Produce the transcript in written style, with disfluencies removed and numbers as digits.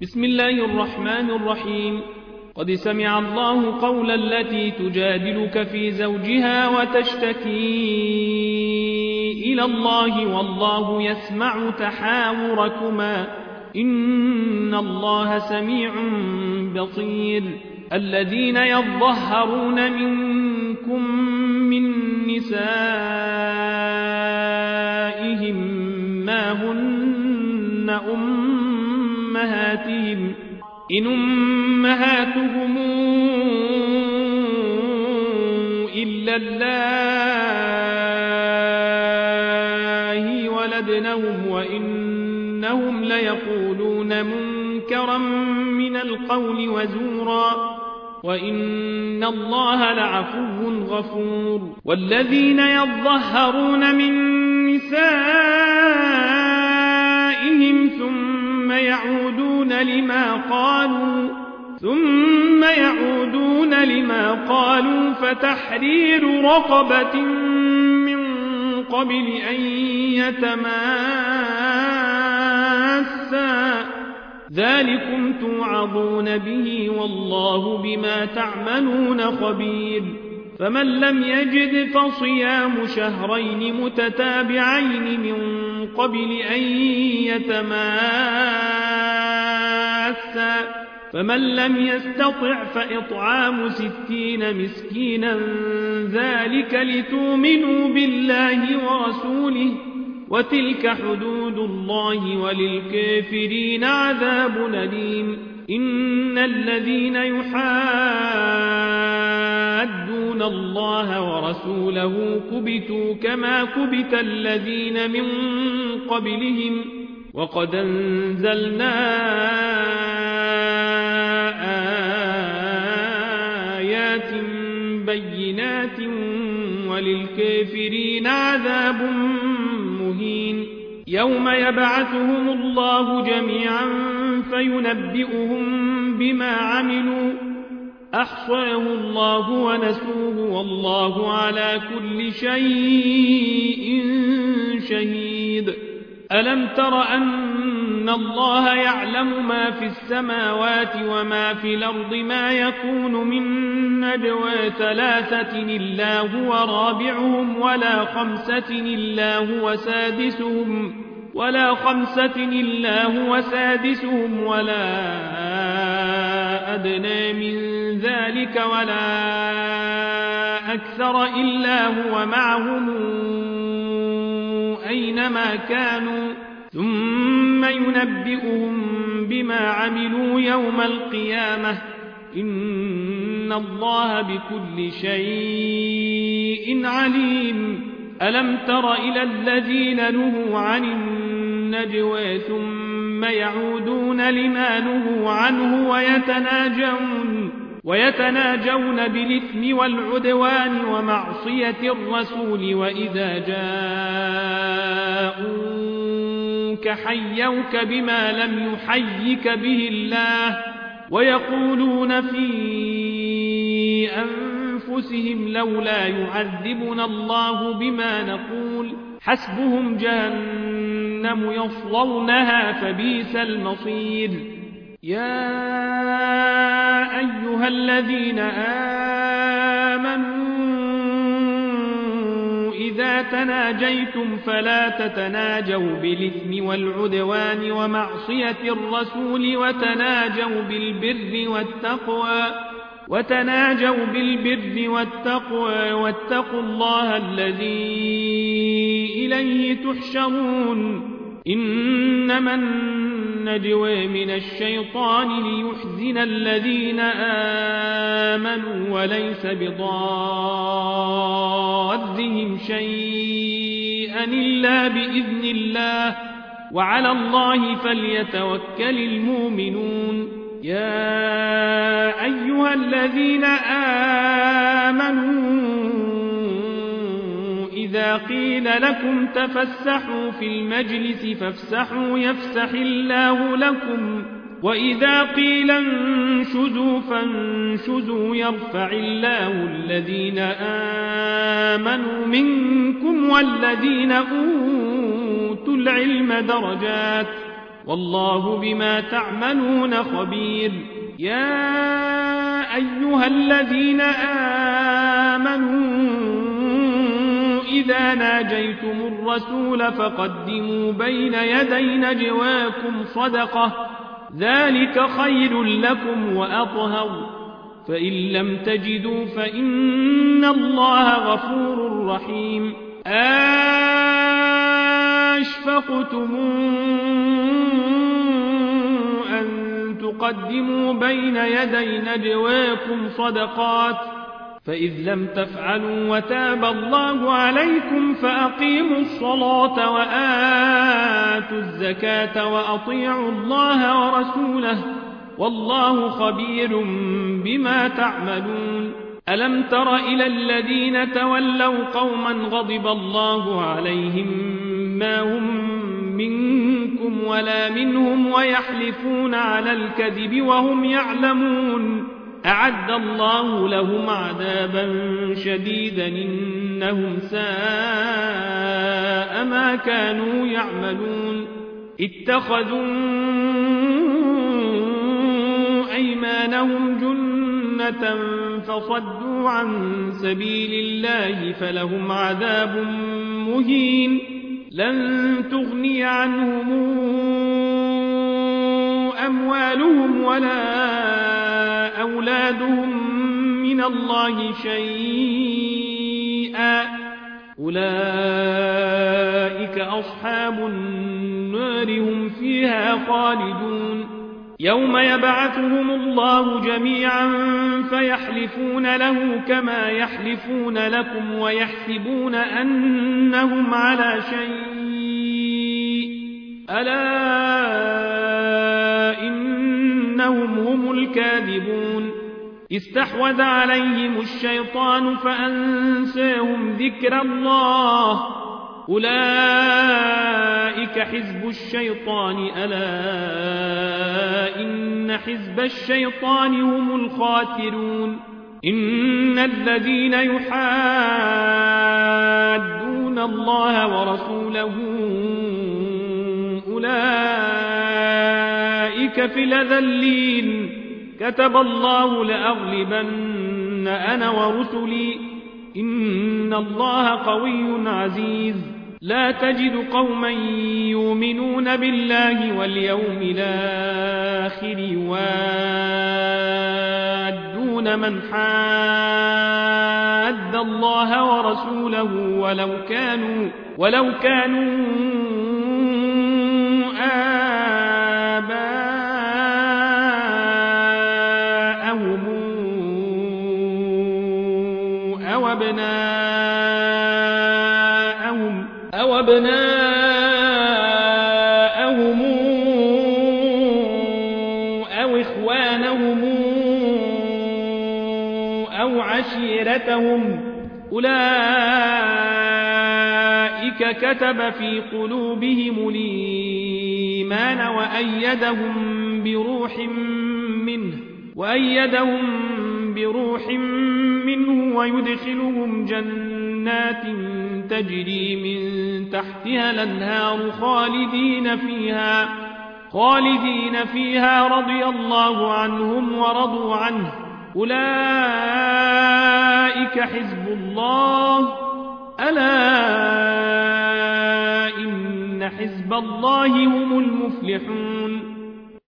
بسم الله الرحمن الرحيم. قد سمع الله قول التي تجادلك في زوجها وتشتكي إلى الله والله يسمع تحاوركما إن الله سميع بصير. الذين يظهرون منكم من نسائهم ما هن أمهاتهم إن أمهاتهم إلا الله ولدنهم وإنهم ليقولون منكرا من القول وزورا وإن الله لعفو غفور. والذين يظهرون من نسائهم ثم يعودون لما قالوا فتحرير رقبة من قبل أن يتماسا ذلكم توعظون به والله بما تعملون خبير. فمن لم يجد فصيام شهرين متتابعين من قبل أن يتماسا فمن لم يستطع فإطعام 60 مسكينا ذلك لتؤمنوا بالله ورسوله وتلك حدود الله وللكافرين عذاب أليم. إن الذين يحادون الله ورسوله كبتوا كما كبت الذين من قبلهم وقد أنزلنا آيات بينات وللكافرين عذاب مهين. يوم يبعثهم الله جميعا فينبئهم بما عملوا أحصاه الله ونسوه والله على كل شيء شهيد. ألم تر أن الله يعلم ما في السماوات وما في الأرض ما يكون من نجوى 3 إلا هو رابعهم ولا 5 إلا هو سادسهم ولا أدنى من ذلك ولا أكثر إلا هو معهم أينما كانوا ثم ينبئهم بما عملوا يوم القيامة إن الله بكل شيء عليم. ألم تر إلى الذين نهوا عن النجوى ثم يعودون لما نهوا عنه ويتناجون بالإثم والعدوان ومعصية الرسول وإذا جاءوك حيوك بما لم يحيك به الله ويقولون في أنفسهم لولا يعذبنا الله بما نقول حسبهم جهنم يصلونها فبئس المصير. يا أيها الذين آمنوا إذا تناجيتم فلا تتناجوا بالإثم والعدوان ومعصية الرسول وتناجوا بالبر والتقوى واتقوا الله الذي إليه تحشرون. إنما النجوى من الشيطان ليحزن الذين آمنوا وليس بضارهم شيئا إلا بإذن الله وعلى الله فليتوكل المؤمنون. يا أيها الذين آمنوا إذا قيل لكم تفسحوا في المجلس فافسحوا يفسح الله لكم وإذا قيل انشزوا فانشزوا يرفع الله الذين آمنوا منكم والذين أوتوا العلم درجات والله بما تعملون خبير. يا أيها الذين آمنوا إذا ناجيتم الرسول فقدموا بين يدي نجواكم صدقة ذلك خير لكم وأطهر فإن لم تجدوا فإن الله غفور رحيم. أشفقتم أن تقدموا بين يدي نجواكم صدقات فإذ لم تفعلوا وتاب الله عليكم فأقيموا الصلاة وآتوا الزكاة وأطيعوا الله ورسوله والله خبير بما تعملون. ألم تر إلى الذين تولوا قوما غضب الله عليهم ما هم منكم ولا منهم ويحلفون على الكذب وهم يعلمون أعد الله لهم عذابا شديدا إنهم ساء ما كانوا يعملون. اتخذوا أيمانهم جنة فصدوا عن سبيل الله فلهم عذاب مهين. لن تغني عنهم أموالهم ولا أولادهم من الله شيئا أولئك أصحاب النار هم فيها خالدون. يوم يبعثهم الله جميعا فيحلفون له كما يحلفون لكم ويحسبون أنهم على شيء ألا إنهم هم الكاذبون. استحوذ عليهم الشيطان فأنساهم ذكر الله أولئك حزب الشيطان ألا إن حزب الشيطان هم الخاسرون. إن الذين يحادون الله ورسوله أولئك في الأذلين. كتب الله لأغلبن أنا ورسلي إن الله قوي عزيز. لا تجد قوما يؤمنون بالله واليوم الآخر يوادون من حاد الله ورسوله ولو كانوا آباءهم أو أبناءهم أو إخوانهم أو عشيرتهم أولئك كتب في قلوبهم الإيمان وأيدهم بروح منه ويدخلهم جنات تجري من تحتها الأنهار خالدين فيها رضي الله عنهم ورضوا عنه أولئك حزب الله ألا إن حزب الله هم المفلحون.